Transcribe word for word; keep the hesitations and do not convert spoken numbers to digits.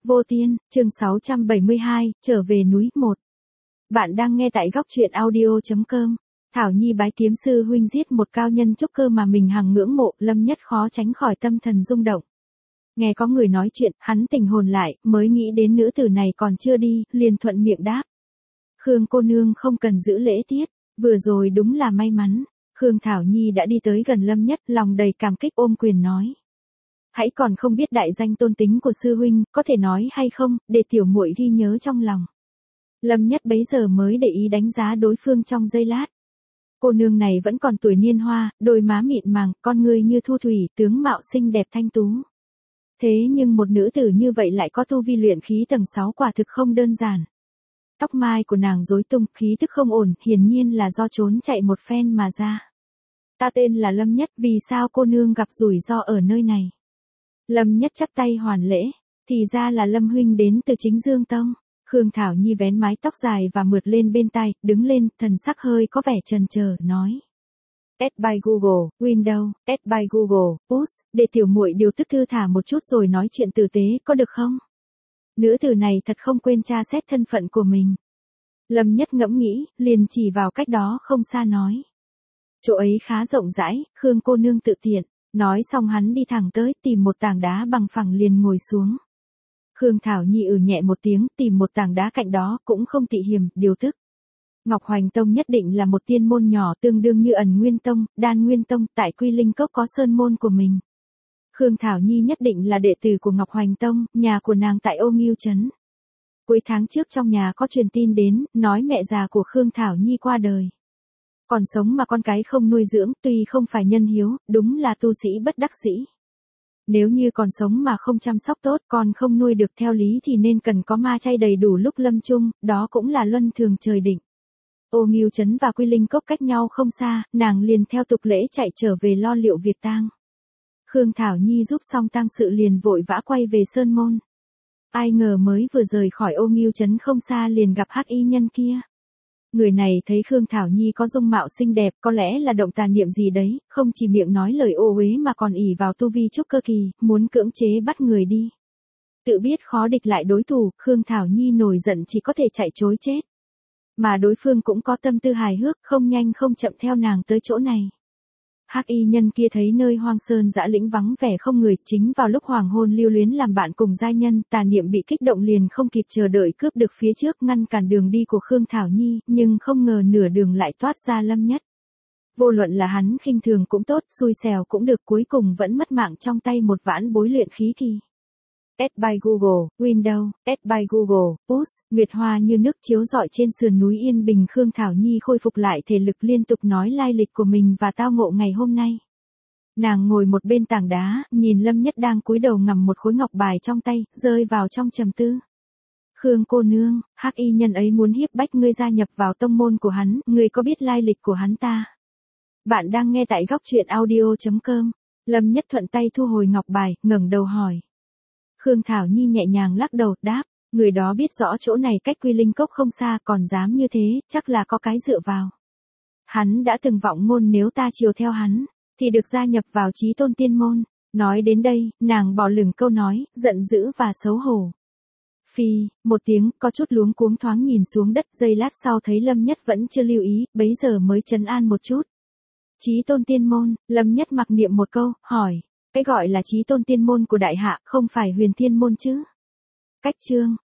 Vô Tiên, chương sáu trăm bảy mươi hai, trở về núi một. Bạn đang nghe tại góc truyện audio.com. Thảo Nhi bái kiếm sư huynh giết một cao nhân trúc cơ mà mình hằng ngưỡng mộ, Lâm Nhất khó tránh khỏi tâm thần rung động. Nghe có người nói chuyện, hắn tỉnh hồn lại, mới nghĩ đến nữ tử này còn chưa đi, liền thuận miệng đáp. Khương cô nương không cần giữ lễ tiết, vừa rồi đúng là may mắn. Khương Thảo Nhi đã đi tới gần Lâm Nhất, lòng đầy cảm kích ôm quyền nói. Hãy còn không biết đại danh tôn tính của sư huynh, có thể nói hay không, để tiểu muội ghi nhớ trong lòng. Lâm Nhất bấy giờ mới để ý đánh giá đối phương trong giây lát. Cô nương này vẫn còn tuổi niên hoa, đôi má mịn màng, con người như thu thủy, tướng mạo xinh đẹp thanh tú. Thế nhưng một nữ tử như vậy lại có tu vi luyện khí tầng sáu quả thực không đơn giản. Tóc mai của nàng rối tung, khí tức không ổn, hiển nhiên là do trốn chạy một phen mà ra. Ta tên là Lâm Nhất, vì sao cô nương gặp rủi ro ở nơi này? Lâm Nhất chắp tay hoàn lễ, thì ra là Lâm huynh đến từ Chính Dương Tông. Khương Thảo Nhi vén mái tóc dài và mượt lên bên tai, đứng lên, thần sắc hơi có vẻ chần chờ, nói. Add by Google, Windows, add by Google, Push, để tiểu muội điều tức thư thả một chút rồi nói chuyện tử tế, có được không? Nữ tử này thật không quên tra xét thân phận của mình. Lâm Nhất ngẫm nghĩ, liền chỉ vào cách đó không xa nói. Chỗ ấy khá rộng rãi, Khương cô nương tự tiện. Nói xong hắn đi thẳng tới, tìm một tảng đá bằng phẳng liền ngồi xuống. Khương Thảo Nhi ừ nhẹ một tiếng, tìm một tảng đá cạnh đó, cũng không tị hiềm, điều tức. Ngọc Hoành Tông nhất định là một tiên môn nhỏ tương đương như Ẩn Nguyên Tông, Đan Nguyên Tông, tại Quy Linh Cốc có sơn môn của mình. Khương Thảo Nhi nhất định là đệ tử của Ngọc Hoành Tông, nhà của nàng tại Ô Nghiêu Trấn. Cuối tháng trước trong nhà có truyền tin đến, nói mẹ già của Khương Thảo Nhi qua đời. Còn sống mà con cái không nuôi dưỡng, tuy không phải nhân hiếu, đúng là tu sĩ bất đắc dĩ. Nếu như còn sống mà không chăm sóc tốt, con không nuôi được theo lý thì nên cần có ma chay đầy đủ lúc lâm chung, đó cũng là luân thường trời định. Ô Nghiêu Trấn và Quy Linh Cốc cách nhau không xa, nàng liền theo tục lễ chạy trở về lo liệu việc tang. Khương Thảo Nhi giúp xong tang sự liền vội vã quay về Sơn Môn. Ai ngờ mới vừa rời khỏi Ô Nghiêu Trấn không xa liền gặp hắc y nhân kia. Người này thấy Khương Thảo Nhi có dung mạo xinh đẹp, có lẽ là động tà niệm gì đấy, không chỉ miệng nói lời ô uế mà còn ỷ vào tu vi trúc cơ kỳ, muốn cưỡng chế bắt người đi. Tự biết khó địch lại đối thủ, Khương Thảo Nhi nổi giận chỉ có thể chạy trối chết. Mà đối phương cũng có tâm tư hài hước, không nhanh không chậm theo nàng tới chỗ này. Hắc y nhân kia thấy nơi hoang sơn dã lĩnh vắng vẻ không người, chính vào lúc hoàng hôn lưu luyến làm bạn cùng giai nhân, tà niệm bị kích động liền không kịp chờ đợi cướp được phía trước ngăn cản đường đi của Khương Thảo Nhi, nhưng không ngờ nửa đường lại toát ra Lâm Nhất. Vô luận là hắn khinh thường cũng tốt, xui xẻo cũng được, cuối cùng vẫn mất mạng trong tay một vãn bối luyện khí kỳ. Add by Google, Windows, add by Google, Push, nguyệt hoa như nước chiếu rọi trên sườn núi yên bình. Khương Thảo Nhi khôi phục lại thể lực liên tục nói lai lịch của mình và tao ngộ ngày hôm nay. Nàng ngồi một bên tảng đá, nhìn Lâm Nhất đang cúi đầu ngậm một khối ngọc bài trong tay, rơi vào trong trầm tư. Khương cô nương, hắc y nhân ấy muốn hiếp bách ngươi gia nhập vào tông môn của hắn, ngươi có biết lai lịch của hắn ta? Bạn đang nghe tại góc truyện audio.com. Lâm Nhất thuận tay thu hồi ngọc bài, ngẩng đầu hỏi. Khương Thảo Nhi nhẹ nhàng lắc đầu, đáp, người đó biết rõ chỗ này cách Quy Linh Cốc không xa, còn dám như thế, chắc là có cái dựa vào. Hắn đã từng vọng ngôn nếu ta chiều theo hắn, thì được gia nhập vào Chí Tôn Tiên Môn. Nói đến đây, nàng bỏ lửng câu nói, giận dữ và xấu hổ. Phi, một tiếng, có chút luống cuống thoáng nhìn xuống đất, giây lát sau thấy Lâm Nhất vẫn chưa lưu ý, bấy giờ mới trấn an một chút. Chí Tôn Tiên Môn, Lâm Nhất mặc niệm một câu, hỏi. Cái gọi là Chí Tôn Tiên Môn của đại hạ, không phải Huyền Thiên Môn chứ? Cách chương,